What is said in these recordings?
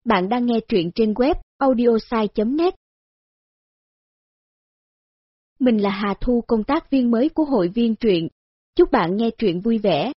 Bạn đang nghe truyện trên web audiosai.net. Mình là Hà Thu, công tác viên mới của hội viên truyện. Chúc bạn nghe truyện vui vẻ.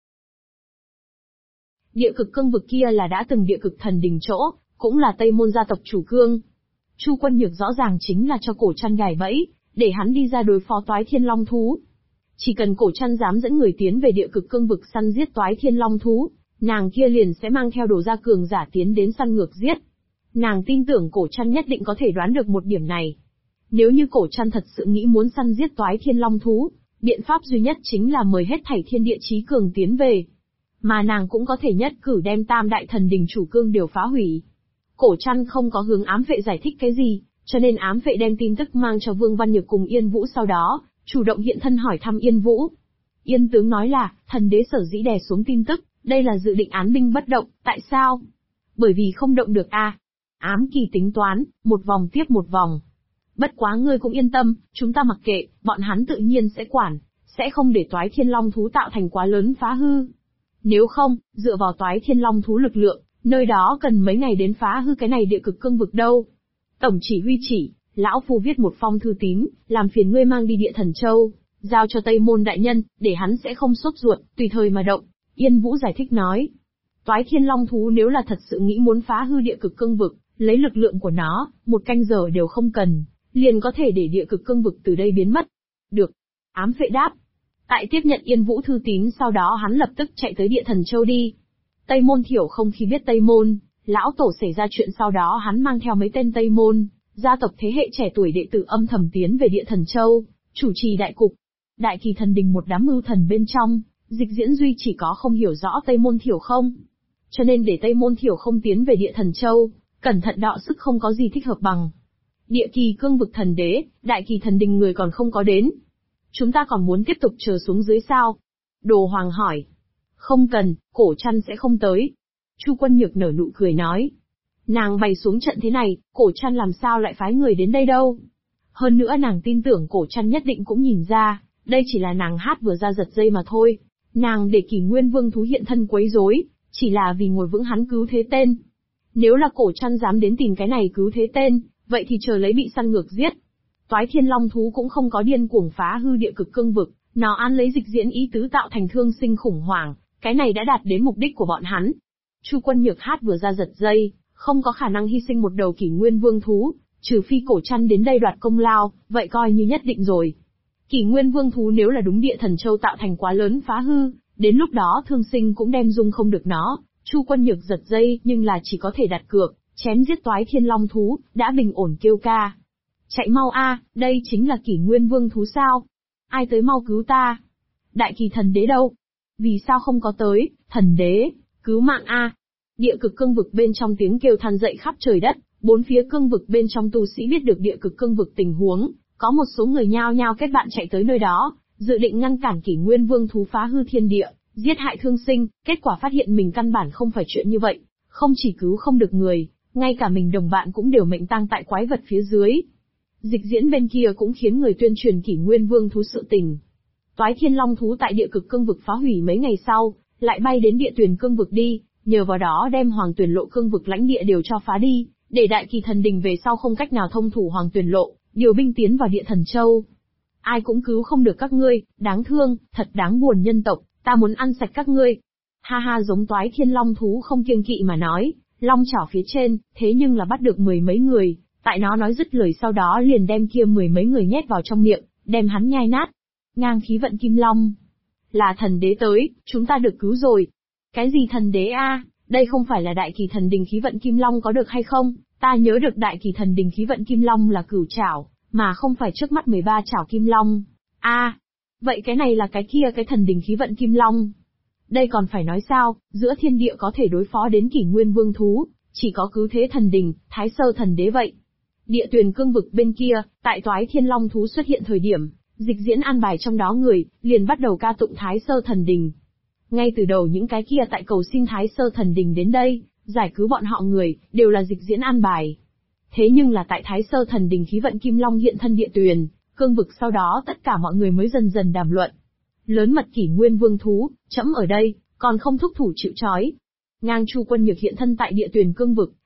Địa cực cương vực kia là đã từng địa cực thần đình chỗ, cũng là Tây Môn gia tộc chủ cương. Chu Quân Nhược rõ ràng chính là cho Cổ Trăn gài bẫy, để hắn đi ra đối phó Toái Thiên Long thú. Chỉ cần Cổ Trăn dám dẫn người tiến về địa cực cương vực săn giết Toái Thiên Long thú, nàng kia liền sẽ mang theo đồ gia cường giả tiến đến săn ngược giết. Nàng tin tưởng Cổ Trăn nhất định có thể đoán được một điểm này. Nếu như Cổ Trăn thật sự nghĩ muốn săn giết Toái Thiên Long thú, biện pháp duy nhất chính là mời hết thảy thiên địa chí cường tiến về. Mà nàng cũng có thể nhất cử đem Tam Đại Thần Đình chủ cương đều phá hủy. Cổ Trăn không có hướng ám vệ giải thích cái gì, cho nên ám vệ đem tin tức mang cho Vương Văn Nhược cùng Yên Vũ, sau đó chủ động hiện thân hỏi thăm Yên Vũ. Yên tướng nói là, thần đế sở dĩ đè xuống tin tức, đây là dự định án binh bất động. Tại sao? Bởi vì không động được a. Ám kỳ tính toán, một vòng tiếp một vòng. Bất quá ngươi cũng yên tâm, chúng ta mặc kệ, bọn hắn tự nhiên sẽ quản, sẽ không để Toái Thiên Long thú tạo thành quá lớn phá hư. Nếu không, dựa vào Toái Thiên Long thú lực lượng, nơi đó cần mấy ngày đến phá hư cái này địa cực cương vực đâu. Tổng chỉ huy chỉ, lão phu viết một phong thư tín, làm phiền ngươi mang đi Địa Thần Châu, giao cho Tây Môn đại nhân, để hắn sẽ không sốt ruột, tùy thời mà động. Yên Vũ giải thích nói. Toái Thiên Long thú nếu là thật sự nghĩ muốn phá hư địa cực cương vực, lấy lực lượng của nó, một canh giờ đều không cần, liền có thể để địa cực cương vực từ đây biến mất. Được. Ám vệ đáp. Tại tiếp nhận Yên Vũ thư tín sau đó hắn lập tức chạy tới Địa Thần Châu đi. Tây Môn Thiểu không khi biết Tây Môn, lão tổ xảy ra chuyện, sau đó hắn mang theo mấy tên Tây Môn, gia tộc thế hệ trẻ tuổi đệ tử âm thầm tiến về Địa Thần Châu, chủ trì đại cục. Đại Kỳ Thần Đình một đám mưu thần bên trong, Dịch Diễn duy chỉ có không hiểu rõ Tây Môn Thiểu không. Cho nên để Tây Môn Thiểu không tiến về Địa Thần Châu, cẩn thận đọ sức không có gì thích hợp bằng. Địa kỳ cương vực thần đế, Đại Kỳ Thần Đình người còn không có đến. Chúng ta còn muốn tiếp tục chờ xuống dưới sao? Đồ Hoàng hỏi. Không cần, Cổ Trăn sẽ không tới. Chu Quân Nhược nở nụ cười nói. Nàng bày xuống trận thế này, Cổ Trăn làm sao lại phái người đến đây đâu? Hơn nữa nàng tin tưởng Cổ Trăn nhất định cũng nhìn ra, đây chỉ là nàng hát vừa ra giật dây mà thôi. Nàng để Kỷ Nguyên Vương thú hiện thân quấy rối, chỉ là vì ngồi vững hắn cứu thế tên. Nếu là Cổ Trăn dám đến tìm cái này cứu thế tên, vậy thì chờ lấy bị săn ngược giết. Toái Thiên Long thú cũng không có điên cuồng phá hư địa cực cương vực, nó ăn lấy Dịch Diễn ý tứ tạo thành thương sinh khủng hoảng, cái này đã đạt đến mục đích của bọn hắn. Chu Quân Nhược hát vừa ra giật dây, không có khả năng hy sinh một đầu Kỷ Nguyên Vương thú, trừ phi Cổ Trăn đến đây đoạt công lao, vậy coi như nhất định rồi. Kỷ Nguyên Vương thú nếu là đúng Địa Thần Châu tạo thành quá lớn phá hư, đến lúc đó thương sinh cũng đem dung không được nó. Chu Quân Nhược giật dây nhưng là chỉ có thể đặt cược, chém giết Toái Thiên Long thú, đã bình ổn kêu ca. Chạy mau a, đây chính là Kỷ Nguyên Vương thú sao? Ai tới mau cứu ta? Đại Kỳ Thần Đế đâu? Vì sao không có tới, thần đế, cứu mạng a. Địa cực cương vực bên trong tiếng kêu than dậy khắp trời đất, bốn phía cương vực bên trong tu sĩ biết được địa cực cương vực tình huống, có một số người nhao nhao kết bạn chạy tới nơi đó, dự định ngăn cản Kỷ Nguyên Vương thú phá hư thiên địa, giết hại thương sinh, kết quả phát hiện mình căn bản không phải chuyện như vậy, không chỉ cứu không được người, ngay cả mình đồng bạn cũng đều mệnh tang tại quái vật phía dưới. Dịch Diễn bên kia cũng khiến người tuyên truyền Kỷ Nguyên Vương thú sự tình. Toái Thiên Long thú tại địa cực cương vực phá hủy mấy ngày sau, lại bay đến địa tuyển cương vực đi, nhờ vào đó đem Hoàng Tuyển Lộ cương vực lãnh địa đều cho phá đi, để Đại Kỳ Thần Đình về sau không cách nào thông thủ Hoàng Tuyển Lộ, điều binh tiến vào Địa Thần Châu. Ai cũng cứu không được các ngươi, đáng thương, thật đáng buồn nhân tộc, ta muốn ăn sạch các ngươi. Ha ha, giống Toái Thiên Long thú không kiêng kỵ mà nói, long chảo phía trên, thế nhưng là bắt được mười mấy người, tại nó nói dứt lời sau đó liền đem kia mười mấy người nhét vào trong miệng, đem hắn nhai nát. Ngang khí vận kim long. Là thần đế tới, chúng ta được cứu rồi. Cái gì thần đế a? Đây không phải là Đại Kỳ Thần Đình khí vận kim long có được hay không? Ta nhớ được Đại Kỳ Thần Đình khí vận kim long là cửu trảo, mà không phải trước mắt 13 trảo kim long. Vậy cái này là cái kia cái thần đình khí vận kim long. Đây còn phải nói sao, giữa thiên địa có thể đối phó đến Kỷ Nguyên Vương thú, chỉ có cứu thế thần đình, Thái Sơ thần đế vậy. Địa tuyển cương vực bên kia, tại Toái Thiên Long thú xuất hiện thời điểm, Dịch Diễn an bài trong đó người, liền bắt đầu ca tụng Thái Sơ thần đình. Ngay từ đầu những cái kia tại cầu xin Thái Sơ thần đình đến đây, giải cứu bọn họ người, đều là Dịch Diễn an bài. Thế nhưng là tại Thái Sơ thần đình khí vận kim long hiện thân địa tuyển cương vực sau đó tất cả mọi người mới dần dần đàm luận. Lớn mật Kỷ Nguyên Vương thú, trẫm ở đây, còn không thúc thủ chịu trói. Ngang Chu Quân Nhược hiện thân tại địa tuyển cương vực,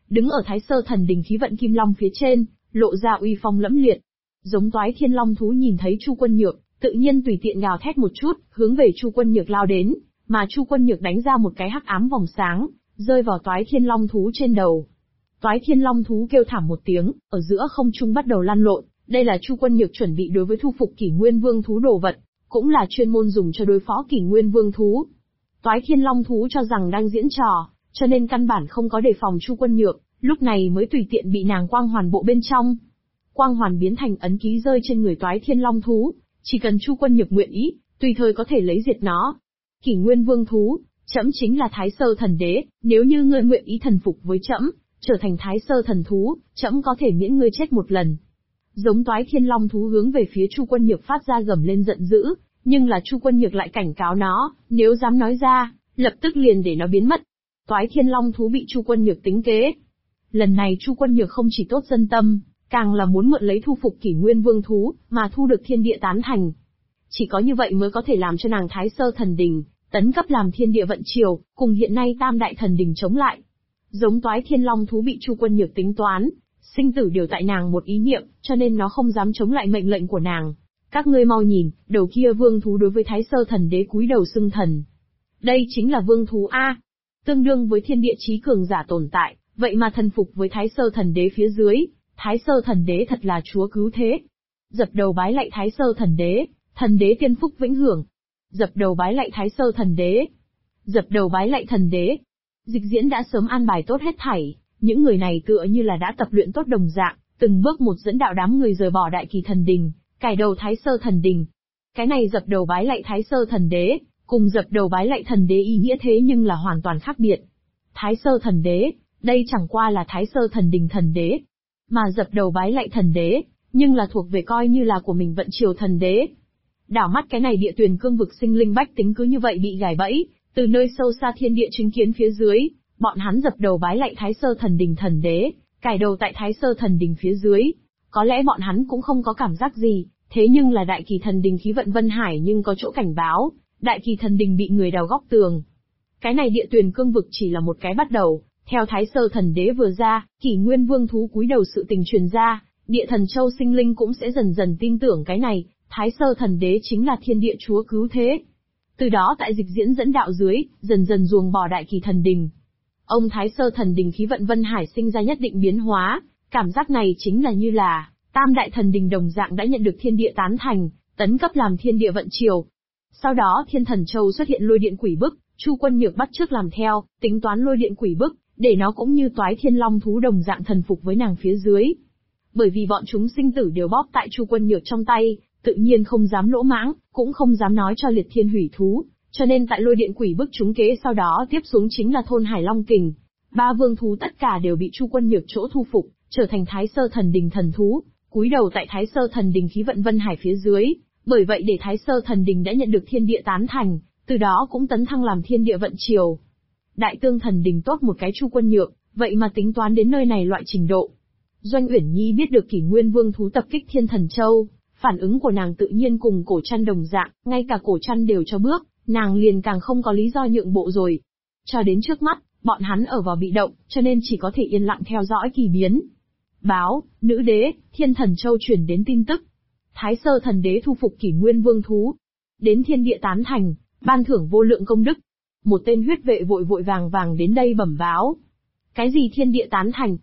đứng ở Thái Sơ Thần Đình khí vận kim long phía trên, lộ ra uy phong lẫm liệt. Giống Toái Thiên Long thú nhìn thấy Chu Quân Nhược, tự nhiên tùy tiện gào thét một chút, hướng về Chu Quân Nhược lao đến, mà Chu Quân Nhược đánh ra một cái hắc ám vòng sáng, rơi vào Toái Thiên Long thú trên đầu. Toái Thiên Long thú kêu thảm một tiếng, ở giữa không trung bắt đầu lăn lộn, đây là Chu Quân Nhược chuẩn bị đối với thu phục Kỷ Nguyên Vương thú đồ vật, cũng là chuyên môn dùng cho đối phó Kỷ Nguyên Vương thú. Toái Thiên Long thú cho rằng đang diễn trò, cho nên căn bản không có đề phòng Chu Quân Nhược, lúc này mới tùy tiện bị nàng quang hoàn bộ bên trong. Quang hoàn biến thành ấn ký rơi trên người Toái Thiên Long thú, chỉ cần Chu Quân Nhược nguyện ý, tùy thời có thể lấy diệt nó. Kỷ Nguyên Vương thú, trẫm chính là Thái Sơ Thần Đế, nếu như ngươi nguyện ý thần phục với trẫm, trở thành Thái Sơ Thần thú, trẫm có thể miễn ngươi chết một lần. Giống Toái Thiên Long thú hướng về phía Chu Quân Nhược phát ra gầm lên giận dữ, nhưng là Chu Quân Nhược lại cảnh cáo nó, nếu dám nói ra, lập tức liền để nó biến mất. Toái Thiên Long thú bị Chu Quân Nhược tính kế. Lần này Chu Quân Nhược không chỉ tốt dân tâm, càng là muốn mượn lấy thu phục Kỷ Nguyên Vương thú, mà thu được thiên địa tán thành. Chỉ có như vậy mới có thể làm cho nàng Thái Sơ Thần Đình tấn cấp làm thiên địa vận triều, cùng hiện nay Tam Đại Thần Đình chống lại. Giống Toái Thiên Long thú bị Chu Quân Nhược tính toán, sinh tử đều tại nàng một ý niệm, cho nên nó không dám chống lại mệnh lệnh của nàng. Các ngươi mau nhìn, đầu kia vương thú đối với Thái Sơ Thần Đế cúi đầu xưng thần. Đây chính là vương thú A, tương đương với thiên địa chí cường giả tồn tại, vậy mà thần phục với Thái Sơ Thần Đế phía dưới. Thái Sơ Thần Đế thật là chúa cứu thế. Dập đầu bái lạy Thái Sơ Thần Đế tiên phúc vĩnh hưởng. Dập đầu bái lạy Thái Sơ Thần Đế. Dập đầu bái lạy Thần Đế. Dịch diễn đã sớm an bài tốt hết thảy, những người này tựa như là đã tập luyện tốt đồng dạng, từng bước một dẫn đạo đám người rời bỏ Đại Kỳ Thần Đình, cải đầu Thái Sơ Thần Đình. Cái này dập đầu bái lạy Thái Sơ Thần Đế, cùng dập đầu bái lạy Thần Đế ý nghĩa thế nhưng là hoàn toàn khác biệt. Thái Sơ Thần Đế, đây chẳng qua là Thái Sơ Thần Đình Thần Đế, mà dập đầu bái lạy Thần Đế, nhưng là thuộc về coi như là của mình vận triều Thần Đế. Đảo mắt cái này địa tuyền cương vực sinh linh bách tính cứ như vậy bị gài bẫy, từ nơi sâu xa thiên địa chứng kiến phía dưới, bọn hắn dập đầu bái lạy Thái Sơ Thần Đình Thần Đế, cải đầu tại Thái Sơ Thần Đình phía dưới. Có lẽ bọn hắn cũng không có cảm giác gì, thế nhưng là Đại Kỳ Thần Đình khí vận Vân Hải nhưng có chỗ cảnh báo, Đại Kỳ Thần Đình bị người đào góc tường. Cái này địa tuyền cương vực chỉ là một cái bắt đầu, theo Thái Sơ Thần Đế vừa ra, Kỷ Nguyên Vương thú cúi đầu sự tình truyền ra, địa thần châu sinh linh cũng sẽ dần dần tin tưởng cái này, Thái Sơ Thần Đế chính là thiên địa chúa cứu thế. Từ đó tại dịch diễn dẫn đạo dưới, dần dần ruồng bỏ Đại Kỳ Thần Đình. Ông Thái Sơ Thần Đình khí vận Vân Hải sinh ra nhất định biến hóa, cảm giác này chính là như là, Tam Đại Thần Đình đồng dạng đã nhận được thiên địa tán thành, tấn cấp làm thiên địa vận triều. Sau đó Thiên Thần Châu xuất hiện lôi điện quỷ bức, Chu Quân Nhược bắt chước làm theo, tính toán lôi điện quỷ bức, để nó cũng như Toái Thiên Long thú đồng dạng thần phục với nàng phía dưới. Bởi vì bọn chúng sinh tử đều bóp tại Chu Quân Nhược trong tay, tự nhiên không dám lỗ mãng, cũng không dám nói cho liệt thiên hủy thú, cho nên tại lôi điện quỷ bức chúng kế sau đó tiếp xuống chính là thôn Hải Long Kình. Ba vương thú tất cả đều bị Chu Quân Nhược chỗ thu phục, trở thành Thái Sơ Thần Đình thần thú, cúi đầu tại Thái Sơ Thần Đình khí vận Vân Hải phía dưới, bởi vậy để Thái Sơ Thần Đình đã nhận được thiên địa tán thành, từ đó cũng tấn thăng làm thiên địa vận triều. Đại Tương Thần Đình tốt một cái Chu Quân Nhược, vậy mà tính toán đến nơi này loại trình độ. Doanh Uyển Nhi biết được Kỷ Nguyên Vương thú tập kích Thiên Thần Châu, phản ứng của nàng tự nhiên cùng Cổ Trăn đồng dạng, ngay cả Cổ Trăn đều cho bước, nàng liền càng không có lý do nhượng bộ rồi. Cho đến trước mắt, bọn hắn ở vào bị động, cho nên chỉ có thể yên lặng theo dõi kỳ biến. Báo, nữ đế, Thiên Thần Châu chuyển đến tin tức. Thái Sơ Thần Đế thu phục Kỷ Nguyên Vương thú. Đến thiên địa tán thành, ban thưởng vô lượng công đức. Một tên huyết vệ vội vội vàng vàng đến đây bẩm báo. Cái gì thiên địa tán thành?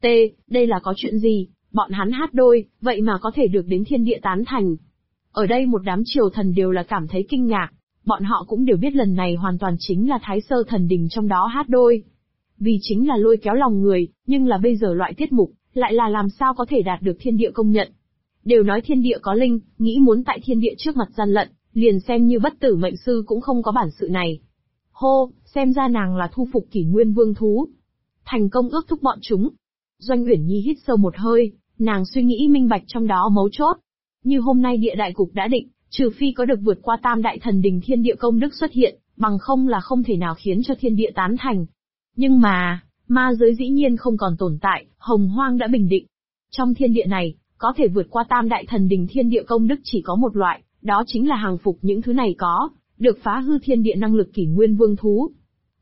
Đây là có chuyện gì? Bọn hắn hát đôi, vậy mà có thể được đến thiên địa tán thành. Ở đây một đám triều thần đều là cảm thấy kinh ngạc, bọn họ cũng đều biết lần này hoàn toàn chính là Thái Sơ Thần Đình trong đó hát đôi. Vì chính là lôi kéo lòng người, nhưng là bây giờ loại tiết mục, lại là làm sao có thể đạt được thiên địa công nhận. Đều nói thiên địa có linh, nghĩ muốn tại thiên địa trước mặt gian lận, liền xem như bất tử mệnh sư cũng không có bản sự này. Hô, xem ra nàng là thu phục Kỷ Nguyên Vương thú. Thành công ước thúc bọn chúng. Doanh Uyển Nhi hít sâu một hơi, nàng suy nghĩ minh bạch trong đó mấu chốt. Như hôm nay địa đại cục đã định, trừ phi có được vượt qua Tam Đại Thần Đình thiên địa công đức xuất hiện, bằng không là không thể nào khiến cho thiên địa tán thành. Nhưng mà, ma giới dĩ nhiên không còn tồn tại, hồng hoang đã bình định. Trong thiên địa này, có thể vượt qua Tam Đại Thần Đình thiên địa công đức chỉ có một loại, đó chính là hàng phục những thứ này có được phá hư thiên địa năng lực Kỷ Nguyên Vương thú.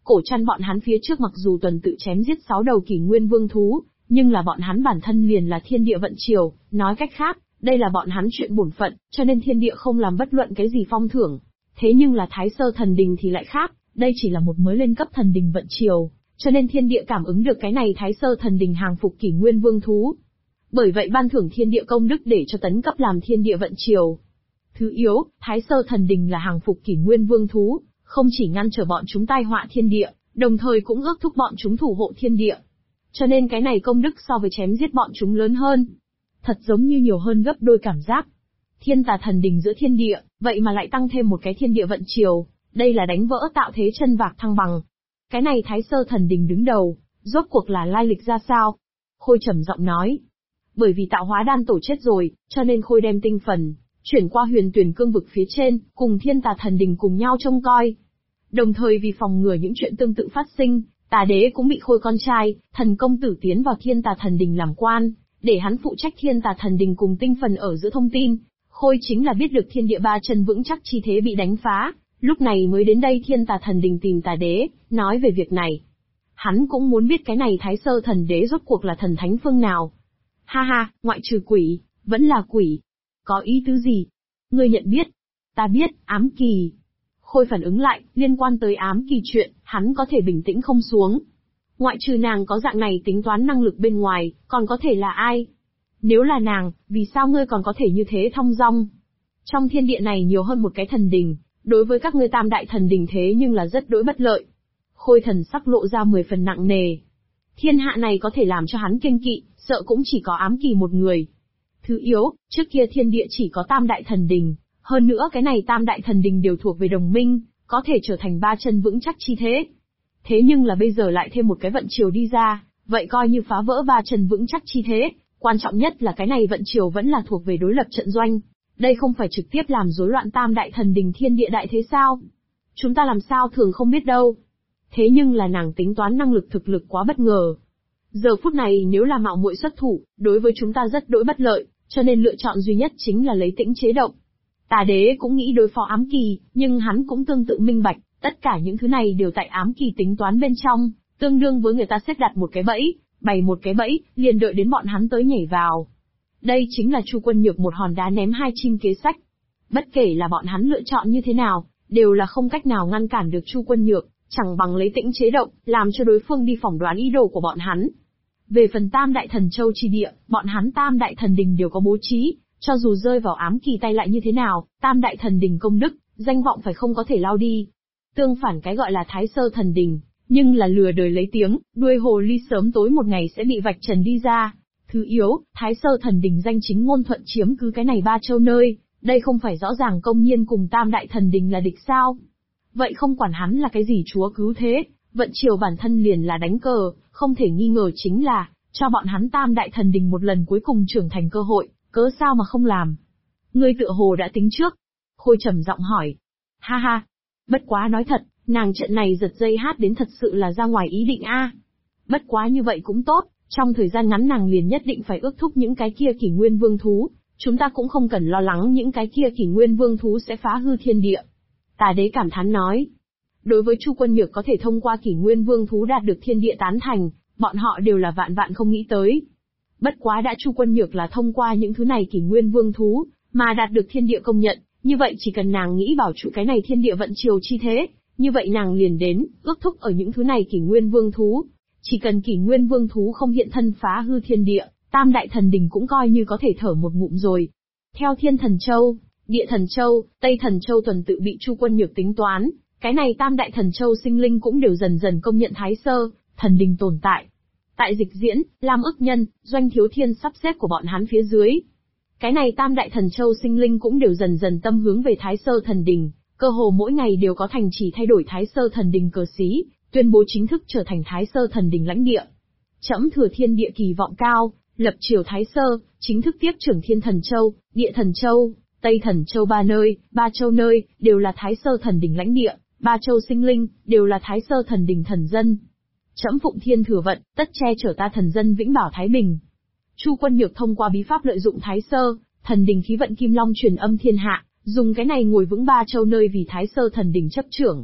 Cổ Trăn bọn hắn phía trước mặc dù tuần tự chém giết 6 đầu kỷ nguyên vương thú, nhưng là bọn hắn bản thân liền là thiên địa vận chiều, nói cách khác, đây là bọn hắn chuyện bổn phận, cho nên thiên địa không làm bất luận cái gì phong thưởng. Thế nhưng là Thái Sơ thần đình thì lại khác, đây chỉ là một mới lên cấp thần đình vận chiều, cho nên thiên địa cảm ứng được cái này Thái Sơ thần đình hàng phục kỷ nguyên vương thú. Bởi vậy ban thưởng thiên địa công đức để cho tấn cấp làm thiên địa vận chiều. Thứ yếu, Thái Sơ thần đình là hàng phục kỷ nguyên vương thú, không chỉ ngăn trở bọn chúng tai họa thiên địa, đồng thời cũng ước thúc bọn chúng thủ hộ thiên địa. Cho nên cái này công đức so với chém giết bọn chúng lớn hơn. Thật giống như nhiều hơn gấp đôi cảm giác. Thiên Tà thần đình giữa thiên địa, vậy mà lại tăng thêm một cái thiên địa vận chiều, đây là đánh vỡ tạo thế chân vạc thăng bằng. Cái này Thái Sơ thần đình đứng đầu, rốt cuộc là lai lịch ra sao? Khôi trầm giọng nói. Bởi vì tạo hóa đan tổ chết rồi, cho nên Khôi đem tinh phần chuyển qua Huyền Tuyển cương vực phía trên, cùng Thiên Tà thần đình cùng nhau trông coi. Đồng thời vì phòng ngừa những chuyện tương tự phát sinh, Tà đế cũng bị Khôi con trai, thần công tử tiến vào Thiên Tà thần đình làm quan, để hắn phụ trách Thiên Tà thần đình cùng tinh phần ở giữa thông tin. Khôi chính là biết được thiên địa ba chân vững chắc chi thế bị đánh phá, lúc này mới đến đây Thiên Tà thần đình tìm Tà đế, nói về việc này. Hắn cũng muốn biết cái này Thái Sơ thần đế rốt cuộc là thần thánh phương nào. Ha ha, ngoại trừ quỷ, vẫn là quỷ. Có ý tứ gì? Ngươi nhận biết. Ta biết, ám kỳ. Khôi phản ứng lại, liên quan tới ám kỳ chuyện, hắn có thể bình tĩnh không xuống. Ngoại trừ nàng có dạng này tính toán năng lực bên ngoài, còn có thể là ai? Nếu là nàng, vì sao ngươi còn có thể như thế thong dong? Trong thiên địa này nhiều hơn một cái thần đình, đối với các ngươi tam đại thần đình thế nhưng là rất đối bất lợi. Khôi thần sắc lộ ra 10 phần nặng nề. Thiên hạ này có thể làm cho hắn kiêng kỵ, sợ cũng chỉ có ám kỳ một người. Thứ yếu, trước kia thiên địa chỉ có tam đại thần đình, hơn nữa cái này tam đại thần đình đều thuộc về đồng minh, có thể trở thành ba chân vững chắc chi thế. Thế nhưng là bây giờ lại thêm một cái vận chiều đi ra, vậy coi như phá vỡ ba chân vững chắc chi thế, quan trọng nhất là cái này vận chiều vẫn là thuộc về đối lập trận doanh. Đây không phải trực tiếp làm rối loạn tam đại thần đình thiên địa đại thế sao? Chúng ta làm sao thường không biết đâu. Thế nhưng là nàng tính toán năng lực thực lực quá bất ngờ. Giờ phút này nếu là mạo muội xuất thủ, đối với chúng ta rất đối bất lợi, cho nên lựa chọn duy nhất chính là lấy tĩnh chế động. Tà đế cũng nghĩ đối phó ám kỳ, nhưng hắn cũng tương tự minh bạch, tất cả những thứ này đều tại ám kỳ tính toán bên trong, tương đương với người ta xếp đặt một cái bẫy, bày một cái bẫy, liền đợi đến bọn hắn tới nhảy vào. Đây chính là Chu Quân Nhược một hòn đá ném hai chim kế sách. Bất kể là bọn hắn lựa chọn như thế nào, đều là không cách nào ngăn cản được Chu Quân Nhược, chẳng bằng lấy tĩnh chế động, làm cho đối phương đi phỏng đoán ý đồ của bọn hắn. Về phần tam đại thần châu chi địa, bọn hắn tam đại thần đình đều có bố trí, cho dù rơi vào ám kỳ tay lại như thế nào, tam đại thần đình công đức, danh vọng phải không có thể lao đi. Tương phản cái gọi là Thái Sơ thần đình, nhưng là lừa đời lấy tiếng, đuôi hồ ly sớm tối một ngày sẽ bị vạch trần đi ra. Thứ yếu, Thái Sơ thần đình danh chính ngôn thuận chiếm cứ cái này ba châu nơi, đây không phải rõ ràng công nhiên cùng tam đại thần đình là địch sao? Vậy không quản hắn là cái gì chúa cứu thế, vận chiều bản thân liền là đánh cờ, không thể nghi ngờ chính là, cho bọn hắn tam đại thần đình một lần cuối cùng trưởng thành cơ hội, cớ sao mà không làm? Ngươi tựa hồ đã tính trước. Khôi trầm giọng hỏi. Ha ha. Bất quá nói thật, nàng trận này giật dây hát đến thật sự là ra ngoài ý định a. Bất quá như vậy cũng tốt, trong thời gian ngắn nàng liền nhất định phải ước thúc những cái kia kỷ nguyên vương thú, chúng ta cũng không cần lo lắng những cái kia kỷ nguyên vương thú sẽ phá hư thiên địa. Tà đế cảm thán nói. Đối với Chu Quân Nhược có thể thông qua kỷ nguyên vương thú đạt được thiên địa tán thành, bọn họ đều là vạn vạn không nghĩ tới. Bất quá đã Chu Quân Nhược là thông qua những thứ này kỷ nguyên vương thú, mà đạt được thiên địa công nhận, như vậy chỉ cần nàng nghĩ bảo trụ cái này thiên địa vận chiều chi thế, như vậy nàng liền đến, ước thúc ở những thứ này kỷ nguyên vương thú. Chỉ cần kỷ nguyên vương thú không hiện thân phá hư thiên địa, tam đại thần đình cũng coi như có thể thở một ngụm rồi. Theo Thiên Thần Châu, Địa Thần Châu, Tây Thần Châu tuần tự bị Chu Quân Nhược tính toán, cái này tam đại thần châu sinh linh cũng đều dần dần công nhận Thái Sơ thần đình tồn tại. Tại Dịch Diễn, Lam Ức Nhân, Doanh Thiếu Thiên sắp xếp của bọn hắn phía dưới, cái này tam đại thần châu sinh linh cũng đều dần dần tâm hướng về Thái Sơ thần đình, cơ hồ mỗi ngày đều có thành chỉ thay đổi Thái Sơ thần đình cờ xí, tuyên bố chính thức trở thành Thái Sơ thần đình lãnh địa. Trẫm thừa thiên địa kỳ vọng cao, lập triều Thái Sơ, chính thức tiếp trưởng Thiên Thần Châu, Địa Thần Châu, Tây Thần Châu ba châu nơi, đều là Thái Sơ thần đình lãnh địa, ba châu sinh linh, đều là Thái Sơ thần đình thần dân. Trẫm phụng thiên thừa vận, tất che chở ta thần dân vĩnh bảo thái bình. Chu Quân Nhược thông qua bí pháp lợi dụng Thái Sơ thần đình khí vận kim long truyền âm thiên hạ, dùng cái này ngồi vững ba châu nơi vì Thái Sơ thần đình chấp trưởng.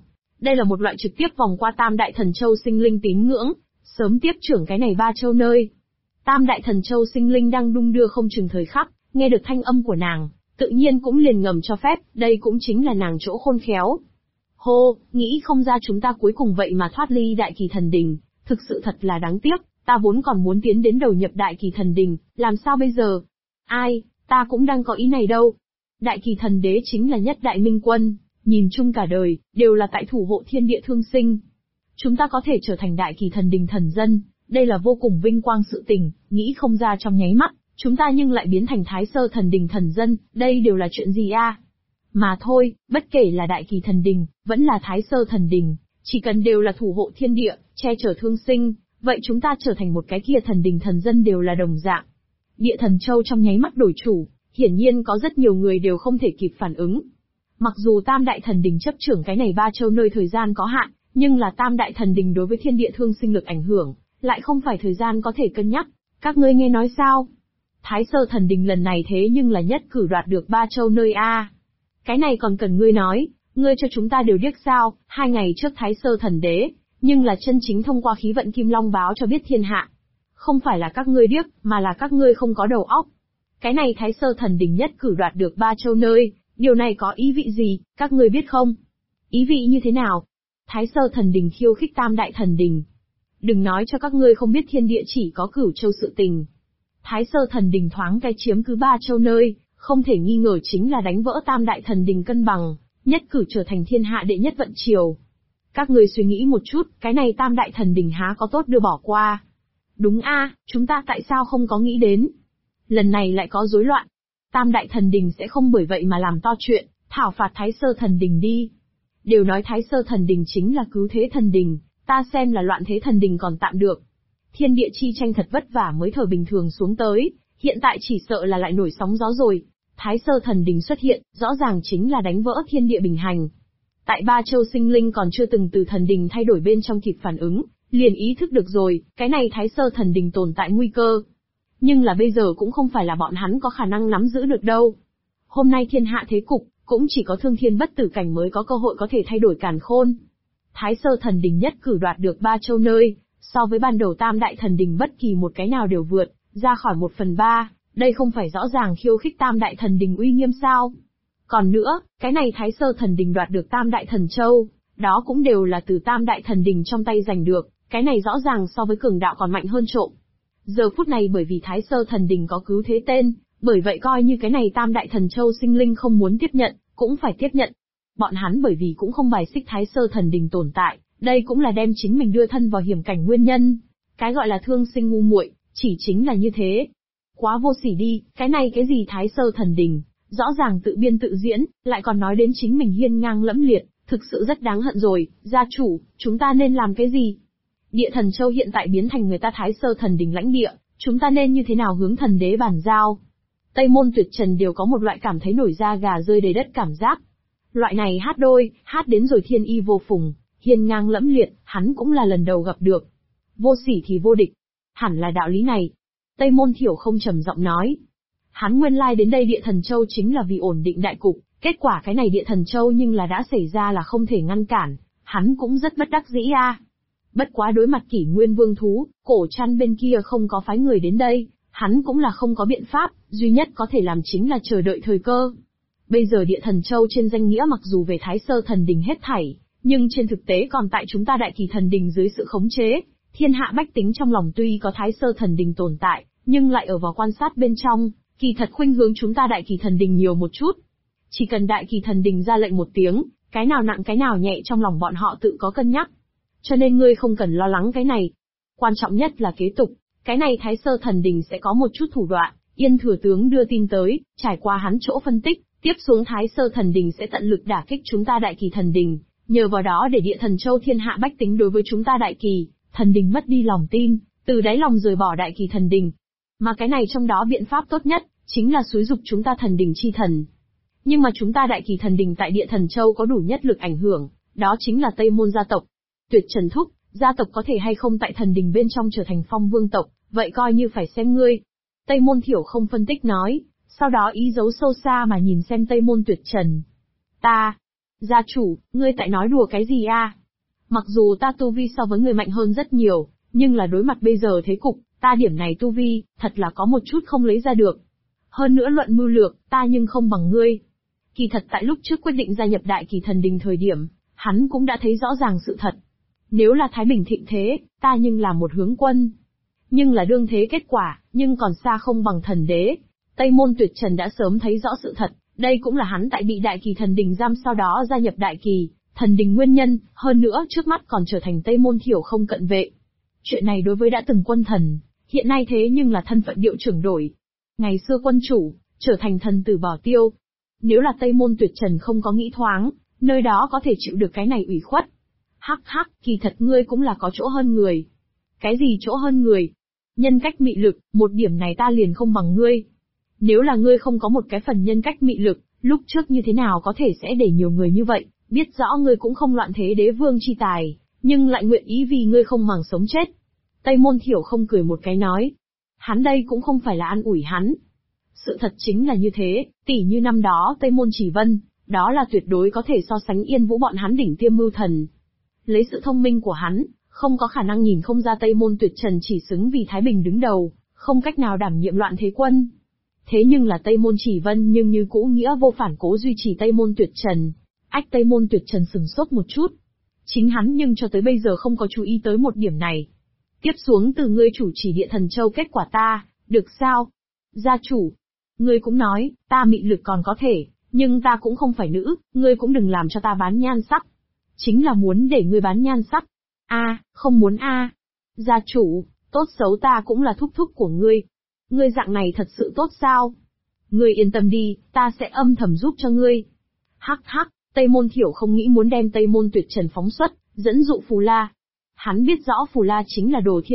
Đây là một loại trực tiếp vòng qua Tam Đại Thần Châu sinh linh tín ngưỡng, sớm tiếp trưởng cái này 3 châu nơi. Tam Đại Thần Châu sinh linh đang đung đưa không chừng thời khắc, nghe được thanh âm của nàng, tự nhiên cũng liền ngầm cho phép, đây cũng chính là nàng chỗ khôn khéo. Hô, nghĩ không ra chúng ta cuối cùng vậy mà thoát ly Đại Kỳ Thần Đình, thực sự thật là đáng tiếc, ta vốn còn muốn tiến đến đầu nhập Đại Kỳ Thần Đình, làm sao bây giờ? Ai, ta cũng đang có ý này đâu. Đại Kỳ Thần Đế chính là nhất đại minh quân, nhìn chung cả đời, đều là tại thủ hộ thiên địa thương sinh. Chúng ta có thể trở thành Đại Kỳ Thần Đình thần dân, đây là vô cùng vinh quang sự tình, nghĩ không ra trong nháy mắt, chúng ta nhưng lại biến thành Thái Sơ Thần Đình thần dân, đây đều là chuyện gì a? Mà thôi, bất kể là Đại Kỳ Thần Đình, vẫn là Thái Sơ Thần Đình, chỉ cần đều là thủ hộ thiên địa, che chở thương sinh, vậy chúng ta trở thành một cái kia thần đình thần dân đều là đồng dạng. Địa Thần Châu trong nháy mắt đổi chủ, hiển nhiên có rất nhiều người đều không thể kịp phản ứng. Mặc dù Tam Đại Thần Đình chấp trưởng cái này 3 châu nơi thời gian có hạn, nhưng là Tam Đại Thần Đình đối với thiên địa thương sinh lực ảnh hưởng, lại không phải thời gian có thể cân nhắc. Các ngươi nghe nói sao? Thái Sơ Thần Đình lần này thế nhưng là nhất cử đoạt được 3 châu nơi a. Cái này còn cần ngươi nói, ngươi cho chúng ta đều điếc sao? 2 ngày trước Thái Sơ Thần Đế, nhưng là chân chính thông qua khí vận Kim Long báo cho biết thiên hạ. Không phải là các ngươi điếc, mà là các ngươi không có đầu óc. Cái này Thái Sơ Thần Đình nhất cử đoạt được 3 châu nơi, điều này có ý vị gì, các ngươi biết không? Ý vị như thế nào? Thái Sơ Thần Đình khiêu khích Tam Đại Thần Đình. Đừng nói cho các ngươi không biết thiên địa chỉ có Cửu Châu sự tình. Thái Sơ Thần Đình thoáng cái chiếm cứ 3 châu nơi, không thể nghi ngờ chính là đánh vỡ Tam Đại Thần Đình cân bằng, nhất cử trở thành thiên hạ đệ nhất vận triều. Các ngươi suy nghĩ một chút, cái này Tam Đại Thần Đình há có tốt đưa bỏ qua. Đúng a, chúng ta tại sao không có nghĩ đến? Lần này lại có rối loạn. Tam Đại Thần Đình sẽ không bởi vậy mà làm to chuyện, thảo phạt Thái Sơ Thần Đình đi. Đều nói Thái Sơ Thần Đình chính là cứu thế thần đình, ta xem là loạn thế thần đình còn tạm được. Thiên địa chi tranh thật vất vả mới thở bình thường xuống tới, hiện tại chỉ sợ là lại nổi sóng gió rồi. Thái Sơ Thần Đình xuất hiện, rõ ràng chính là đánh vỡ thiên địa bình hành. Tại 3 châu sinh linh còn chưa từng từ thần đình thay đổi bên trong kịp phản ứng, liền ý thức được rồi, cái này Thái Sơ Thần Đình tồn tại nguy cơ. Nhưng là bây giờ cũng không phải là bọn hắn có khả năng nắm giữ được đâu. Hôm nay thiên hạ thế cục, cũng chỉ có thương thiên bất tử cảnh mới có cơ hội có thể thay đổi càn khôn. Thái Sơ Thần Đình nhất cử đoạt được 3 châu nơi, so với ban đầu Tam Đại Thần Đình bất kỳ một cái nào đều vượt ra khỏi 1/3, đây không phải rõ ràng khiêu khích Tam Đại Thần Đình uy nghiêm sao? Còn nữa, cái này Thái Sơ Thần Đình đoạt được Tam Đại Thần Châu, đó cũng đều là từ Tam Đại Thần Đình trong tay giành được, cái này rõ ràng so với cường đạo còn mạnh hơn trộm. Giờ phút này bởi vì Thái Sơ Thần Đình có cứu thế tên, bởi vậy coi như cái này Tam Đại Thần Châu sinh linh không muốn tiếp nhận, cũng phải tiếp nhận. Bọn hắn bởi vì cũng không bài xích Thái Sơ Thần Đình tồn tại, đây cũng là đem chính mình đưa thân vào hiểm cảnh nguyên nhân. Cái gọi là thương sinh ngu muội, chỉ chính là như thế. Quá vô sỉ đi, cái này cái gì Thái Sơ Thần Đình, rõ ràng tự biên tự diễn, lại còn nói đến chính mình hiên ngang lẫm liệt, thực sự rất đáng hận rồi. Gia chủ, chúng ta nên làm cái gì? Địa Thần Châu hiện tại biến thành người ta Thái Sơ Thần Đình lãnh địa, chúng ta nên như thế nào hướng thần đế bàn giao? Tây Môn Tuyệt Trần đều có một loại cảm thấy nổi da gà rơi đầy đất cảm giác. Loại này hát đôi, hát đến rồi thiên y vô phùng, hiên ngang lẫm liệt, hắn cũng là lần đầu gặp được. Vô sỉ thì vô địch. Hẳn là đạo lý này. Tây Môn Thiểu không trầm giọng nói. Hắn nguyên lai đến đây Địa Thần Châu chính là vì ổn định đại cục, kết quả cái này Địa Thần Châu nhưng là đã xảy ra là không thể ngăn cản, hắn cũng rất bất đắc dĩ a. Bất quá đối mặt Kỷ Nguyên Vương thú, Cổ Trăn bên kia không có phái người đến đây, hắn cũng là không có biện pháp, duy nhất có thể làm chính là chờ đợi thời cơ. Bây giờ Địa Thần Châu trên danh nghĩa mặc dù về Thái Sơ Thần Đình hết thảy, nhưng trên thực tế còn tại chúng ta Đại Kỳ Thần Đình dưới sự khống chế, thiên hạ bách tính trong lòng tuy có Thái Sơ Thần Đình tồn tại, nhưng lại ở vào quan sát bên trong, kỳ thật khuynh hướng chúng ta Đại Kỳ Thần Đình nhiều một chút. Chỉ cần Đại Kỳ Thần Đình ra lệnh một tiếng, cái nào nặng cái nào nhẹ trong lòng bọn họ tự có cân nhắc. Cho nên ngươi không cần lo lắng cái này. Quan trọng nhất là kế tục, cái này Thái Sơ Thần Đình sẽ có một chút thủ đoạn, Yên Thừa Tướng đưa tin tới, trải qua hắn chỗ phân tích, tiếp xuống Thái Sơ Thần Đình sẽ tận lực đả kích chúng ta Đại Kỳ Thần Đình, nhờ vào đó để Địa Thần Châu thiên hạ bách tính đối với chúng ta Đại Kỳ Thần Đình mất đi lòng tin, từ đáy lòng rời bỏ Đại Kỳ Thần Đình. Mà cái này trong đó biện pháp tốt nhất, chính là xúi dục chúng ta Thần Đình chi thần. Nhưng mà chúng ta Đại Kỳ Thần Đình tại Địa Thần Châu có đủ nhất lực ảnh hưởng, đó chính là Tây Môn gia tộc. Tuyệt Trần thúc, gia tộc có thể hay không tại thần đình bên trong trở thành phong vương tộc, vậy coi như phải xem ngươi. Tây Môn Thiểu không phân tích nói, sau đó ý giấu sâu xa mà nhìn xem Tây Môn Tuyệt Trần. Gia chủ, ngươi tại nói đùa cái gì a? Mặc dù ta tu vi so với người mạnh hơn rất nhiều, nhưng là đối mặt bây giờ thế cục, ta điểm này tu vi, thật là có một chút không lấy ra được. Hơn nữa luận mưu lược, ta nhưng không bằng ngươi. Kỳ thật tại lúc trước quyết định gia nhập Đại Kỳ Thần Đình thời điểm, hắn cũng đã thấy rõ ràng sự thật. Nếu là Thái Bình thịnh thế, ta nhưng là một hướng quân. Nhưng là đương thế kết quả, nhưng còn xa không bằng thần đế. Tây Môn Tuyệt Trần đã sớm thấy rõ sự thật, đây cũng là hắn tại bị Đại Kỳ Thần Đình giam sau đó gia nhập Đại Kỳ Thần Đình nguyên nhân, hơn nữa trước mắt còn trở thành Tây Môn Thiểu Không cận vệ. Chuyện này đối với đã từng quân thần, hiện nay thế nhưng là thân phận điệu trưởng đổi. Ngày xưa quân chủ, trở thành thần tử bỏ tiêu. Nếu là Tây Môn Tuyệt Trần không có nghĩ thoáng, nơi đó có thể chịu được cái này ủy khuất. Hắc hắc, kỳ thật ngươi cũng là có chỗ hơn người. Cái gì chỗ hơn người? Nhân cách mị lực, một điểm này ta liền không bằng ngươi. Nếu là ngươi không có một cái phần nhân cách mị lực, lúc trước như thế nào có thể sẽ để nhiều người như vậy, biết rõ ngươi cũng không loạn thế đế vương chi tài, nhưng lại nguyện ý vì ngươi không màng sống chết. Tây Môn Thiểu Không cười một cái nói. Hắn đây cũng không phải là an ủi hắn. Sự thật chính là như thế, tỉ như năm đó Tây Môn Chỉ Vân, đó là tuyệt đối có thể so sánh Yên Vũ bọn hắn đỉnh tiêm mưu thần. Lấy sự thông minh của hắn, không có khả năng nhìn không ra Tây Môn Tuyệt Trần chỉ xứng vì Thái Bình đứng đầu, không cách nào đảm nhiệm loạn thế quân. Thế nhưng là Tây Môn Chỉ Vân nhưng như cũ nghĩa vô phản cố duy trì Tây Môn Tuyệt Trần. Tây Môn Tuyệt Trần sừng sốt một chút. Chính hắn nhưng cho tới bây giờ không có chú ý tới một điểm này. Tiếp xuống từ ngươi chủ trì Địa Thần Châu kết quả ta, được sao? Gia chủ, ngươi cũng nói, ta mị lực còn có thể, nhưng ta cũng không phải nữ, ngươi cũng đừng làm cho ta bán nhan sắc. Chính là muốn để ngươi bán nhan sắc. Không muốn Gia chủ, tốt xấu ta cũng là thúc thúc của ngươi. Ngươi dạng này thật sự tốt sao? Ngươi yên tâm đi, ta sẽ âm thầm giúp cho ngươi. Hắc hắc, Tây Môn Thiểu không nghĩ muốn đem Tây Môn Tuyệt Trần phóng xuất, dẫn dụ Phù La. Hắn biết rõ Phù La chính là đồ thiên